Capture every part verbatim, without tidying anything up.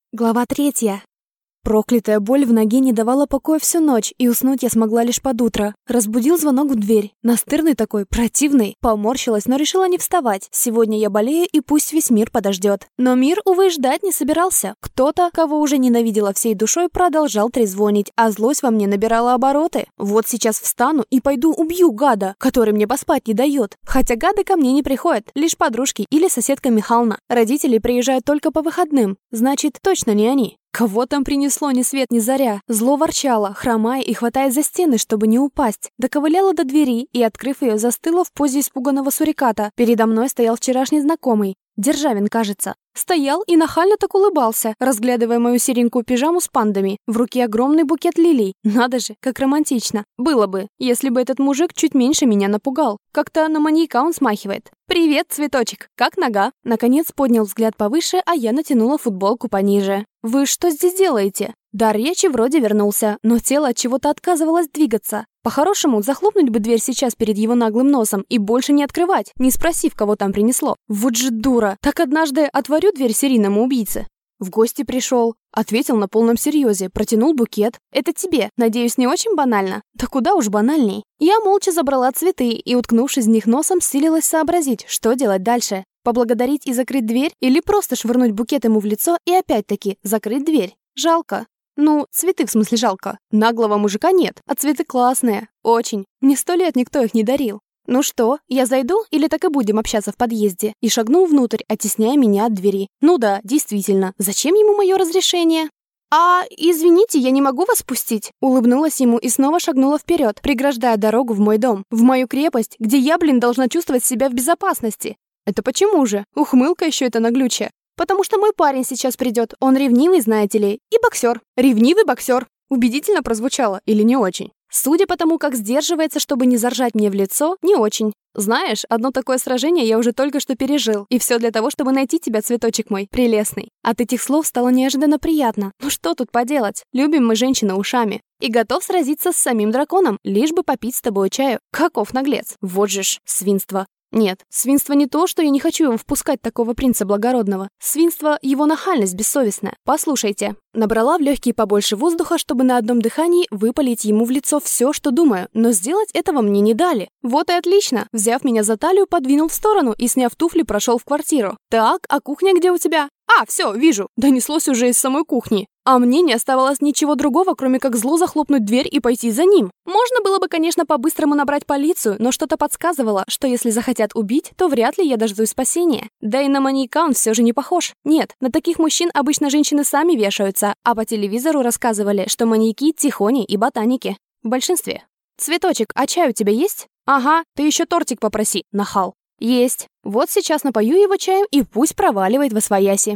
Глава третья. Проклятая боль в ноге не давала покоя всю ночь, и уснуть я смогла лишь под утро. Разбудил звонок в дверь. Настырный такой, противный. Поморщилась, но решила не вставать. Сегодня я болею, и пусть весь мир подождет. Но мир, увы, ждать не собирался. Кто-то, кого уже ненавидела всей душой, продолжал трезвонить, а злость во мне набирала обороты. Вот сейчас встану и пойду убью гада, который мне поспать не дает. Хотя гады ко мне не приходят, лишь подружки или соседка Михална. Родители приезжают только по выходным. Значит, точно не они. Кого там принесло ни свет ни заря? Зло ворчало, хромая и хватаясь за стены, чтобы не упасть. Доковыляла до двери и, открыв ее, застыла в позе испуганного суриката. Передо мной стоял вчерашний знакомый. Державин, кажется. Стоял и нахально так улыбался, разглядывая мою серенькую пижаму с пандами. В руке огромный букет лилий. Надо же, как романтично. Было бы, если бы этот мужик чуть меньше меня напугал. Как-то на маньяка он смахивает. «Привет, цветочек! Как нога?» Наконец поднял взгляд повыше, а я натянула футболку пониже. «Вы что здесь делаете?» Дар речи вроде вернулся, но тело от чего-то отказывалось двигаться. По-хорошему, захлопнуть бы дверь сейчас перед его наглым носом и больше не открывать, не спросив, кого там принесло. Вот же дура! Так однажды отворю дверь серийному убийце. В гости пришел. Ответил на полном серьезе, протянул букет. «Это тебе. Надеюсь, не очень банально?» Да куда уж банальней. Я молча забрала цветы и, уткнувшись в них носом, силилась сообразить, что делать дальше. Поблагодарить и закрыть дверь? Или просто швырнуть букет ему в лицо и опять-таки закрыть дверь? Жалко. Ну, цветы в смысле жалко. Наглого мужика нет, а цветы классные. Очень. Мне сто лет никто их не дарил. «Ну что, я зайду или так и будем общаться в подъезде?» И шагнул внутрь, оттесняя меня от двери. Ну да, действительно, зачем ему мое разрешение? «А, извините, я не могу вас пустить?» Улыбнулась ему и снова шагнула вперед, преграждая дорогу в мой дом, в мою крепость, где я, блин, должна чувствовать себя в безопасности. Это почему же? Ухмылка еще эта наглючая. «Потому что мой парень сейчас придет, он ревнивый, знаете ли, и боксер. Ревнивый боксер». Убедительно прозвучало или не очень? Судя по тому, как сдерживается, чтобы не заржать мне в лицо, не очень. Знаешь, одно такое сражение я уже только что пережил. И все для того, чтобы найти тебя, цветочек мой, прелестный. От этих слов стало неожиданно приятно. Ну что тут поделать? Любим мы женщины ушами. И готов сразиться с самим драконом, лишь бы попить с тобой чаю. Каков наглец. Вот же ж, свинство. Нет, свинство не то, что я не хочу его впускать, такого принца благородного. Свинство — его нахальность бессовестная. Послушайте. Набрала в легкие побольше воздуха, чтобы на одном дыхании выпалить ему в лицо все, что думаю, но сделать этого мне не дали. Вот и отлично. Взяв меня за талию, подвинул в сторону и, сняв туфли, прошел в квартиру. Так, а кухня где у тебя? А, все, вижу. Донеслось уже из самой кухни. А мне не оставалось ничего другого, кроме как зло захлопнуть дверь и пойти за ним. Можно было бы, конечно, по-быстрому набрать полицию, но что-то подсказывало, что если захотят убить, то вряд ли я дождусь спасения. Да и на маньяка он все же не похож. Нет, на таких мужчин обычно женщины сами вешаются, а по телевизору рассказывали, что маньяки — тихони и ботаники. В большинстве. «Цветочек, а чай у тебя есть?» «Ага, ты еще тортик попроси, нахал». «Есть. Вот сейчас напою его чаем и пусть проваливает восвояси».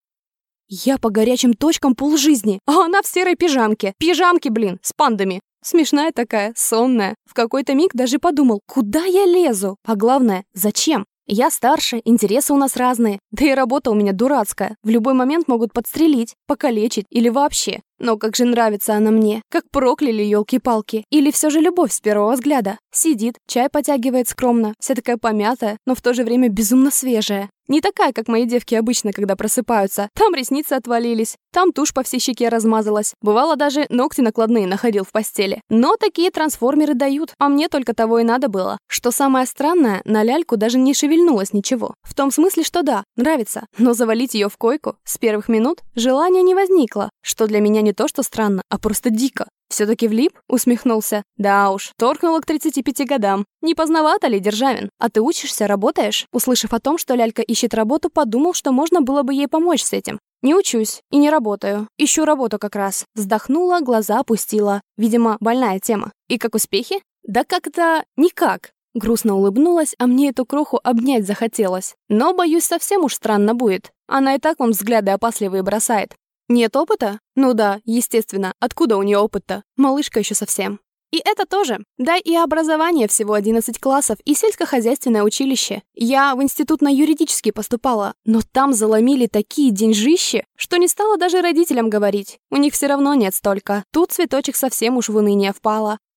Я по горячим точкам полжизни, а она в серой пижамке. Пижамке, блин, с пандами. Смешная такая, сонная. В какой-то миг даже подумал, куда я лезу? А главное, зачем? Я старше, интересы у нас разные. Да и работа у меня дурацкая. В любой момент могут подстрелить, покалечить или вообще. Но как же нравится она мне. Как прокляли, елки-палки. Или все же любовь с первого взгляда. Сидит, чай потягивает скромно. Вся такая помятая, но в то же время безумно свежая. Не такая, как мои девки обычно, когда просыпаются. Там ресницы отвалились, там тушь по всей щеке размазалась. Бывало, даже ногти накладные находил в постели. Но такие трансформеры дают, а мне только того и надо было. Что самое странное, на ляльку даже не шевельнулось ничего. В том смысле, что да, нравится. Но завалить ее в койку с первых минут желания не возникло. Что для меня не то, что странно, а просто дико. «Все-таки влип?» — усмехнулся. «Да уж, торкнула к тридцати пяти годам. Не поздновато ли, Державин? А ты учишься, работаешь?» Услышав о том, что лялька ищет работу, подумал, что можно было бы ей помочь с этим. «Не учусь и не работаю. Ищу работу как раз». Вздохнула, глаза опустила. Видимо, больная тема. «И как успехи?» «Да как-то никак». Грустно улыбнулась, а мне эту кроху обнять захотелось. Но, боюсь, совсем уж странно будет. Она и так вон взгляды опасливые бросает. Нет опыта? Ну да, естественно. Откуда у нее опыт-то? Малышка еще совсем. И это тоже. Да и образование всего одиннадцать классов и сельскохозяйственное училище. Я в институт на юридический поступала, но там заломили такие деньжищи, что не стала даже родителям говорить. У них все равно нет столько. Тут цветочек совсем уж в уныние впала.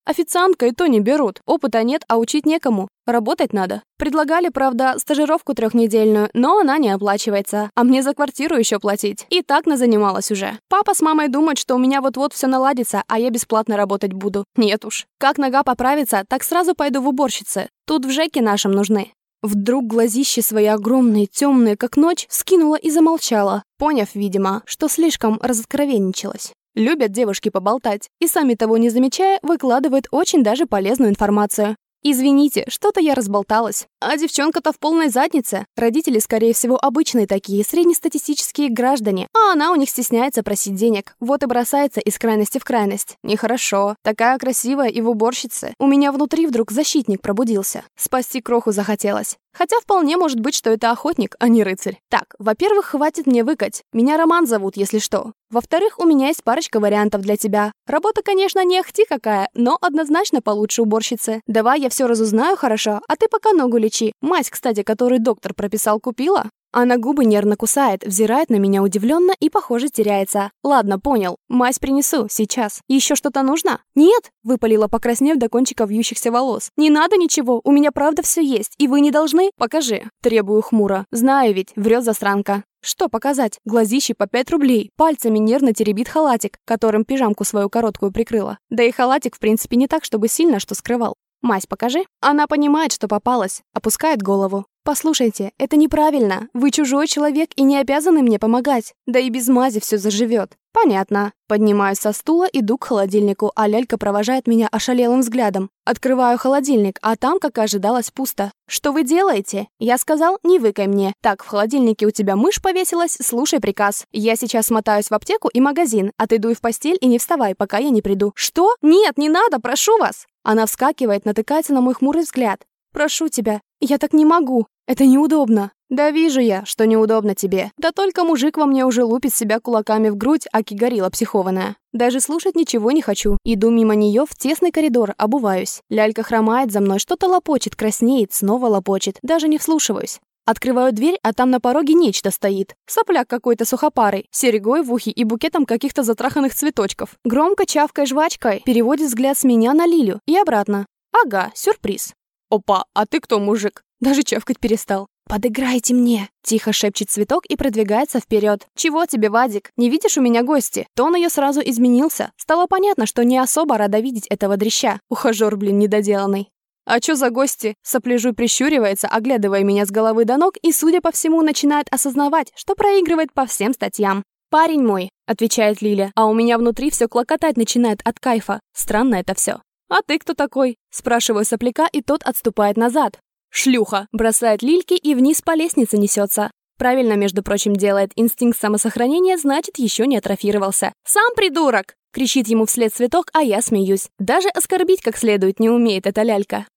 Официантка и то не берут. Опыта нет, а учить некому. Работать надо. Предлагали, правда, стажировку трехнедельную, но она не оплачивается. А мне за квартиру еще платить. И так назанималась уже. Папа с мамой думают, что у меня вот-вот все наладится, а я бесплатно работать буду. Нет уж. Как нога поправится, так сразу пойду в уборщицы. Тут в ЖЭКе нашем нужны. Вдруг глазищи свои огромные, темные, как ночь, скинула и замолчала, поняв, видимо, что слишком разоткровенничалась. Любят девушки поболтать, и сами того не замечая, выкладывают очень даже полезную информацию. Извините, что-то я разболталась. А девчонка-то в полной заднице. Родители, скорее всего, обычные такие, среднестатистические граждане. А она у них стесняется просить денег. Вот и бросается из крайности в крайность. Нехорошо. Такая красивая и в уборщице. У меня внутри вдруг защитник пробудился. Спасти кроху захотелось. Хотя вполне может быть, что это охотник, а не рыцарь. Так, во-первых, хватит мне выкать. Меня Роман зовут, если что. Во-вторых, у меня есть парочка вариантов для тебя. Работа, конечно, не ахти какая, но однозначно получше уборщицы. Давай я все разузнаю хорошо, а ты пока ногу лечи. Мазь, кстати, которую доктор прописал, купила? Она губы нервно кусает, взирает на меня удивленно и, похоже, теряется. Ладно, понял. Мазь принесу, сейчас. Еще что-то нужно? Нет, выпалила, покраснев до кончика вьющихся волос. Не надо ничего, у меня правда все есть, и вы не должны? Покажи. Требую хмуро. Знаю ведь, врет засранка. Что показать? Глазищи по пять рублей. Пальцами нервно теребит халатик, которым пижамку свою короткую прикрыла. Да и халатик, в принципе, не так, чтобы сильно что скрывал. Мазь покажи. Она понимает, что попалась. Опускает голову. «Послушайте, это неправильно. Вы чужой человек и не обязаны мне помогать. Да и без мази все заживет». «Понятно». Поднимаюсь со стула, иду к холодильнику, а лялька провожает меня ошалелым взглядом. Открываю холодильник, а там, как и ожидалось, пусто. «Что вы делаете?» Я сказал, не выкай мне. «Так, в холодильнике у тебя мышь повесилась, слушай приказ. Я сейчас смотаюсь в аптеку и магазин, а ты дуй в постель и не вставай, пока я не приду». «Что? Нет, не надо, прошу вас!» Она вскакивает, натыкается на мой хмурый взгляд. «Прошу тебя, я так не могу. Это неудобно». «Да вижу я, что неудобно тебе. Да только мужик во мне уже лупит себя кулаками в грудь, аки горилла психованная. Даже слушать ничего не хочу. Иду мимо нее в тесный коридор, обуваюсь. Лялька хромает за мной, что-то лопочет, краснеет, снова лопочет. Даже не вслушиваюсь. Открываю дверь, а там на пороге нечто стоит. Сопляк какой-то сухопарый, с серьгой в ухе и букетом каких-то затраханных цветочков. Громко чавкая жвачкой, переводит взгляд с меня на Лилю и обратно. Ага, сюрприз. «Опа, а ты кто, мужик?» Даже чавкать перестал. «Подыграйте мне!» — тихо шепчет цветок и продвигается вперед. «Чего тебе, Вадик? Не видишь, у меня гости?» Тон ее сразу изменился. Стало понятно, что не особо рада видеть этого дрища. Ухажер, блин, недоделанный. «А чё за гости?» Сопляжуй прищуривается, оглядывая меня с головы до ног и, судя по всему, начинает осознавать, что проигрывает по всем статьям. «Парень мой», — отвечает Лиля, а у меня внутри все клокотать начинает от кайфа. Странно это все. «А ты кто такой?» — спрашиваю сопляка, и тот отступает назад. «Шлюха!» — бросает Лильки и вниз по лестнице несется. Правильно, между прочим, делает. Инстинкт самосохранения, значит, еще не атрофировался. «Сам придурок!» — кричит ему вслед цветок, а я смеюсь. Даже оскорбить как следует не умеет эта лялька.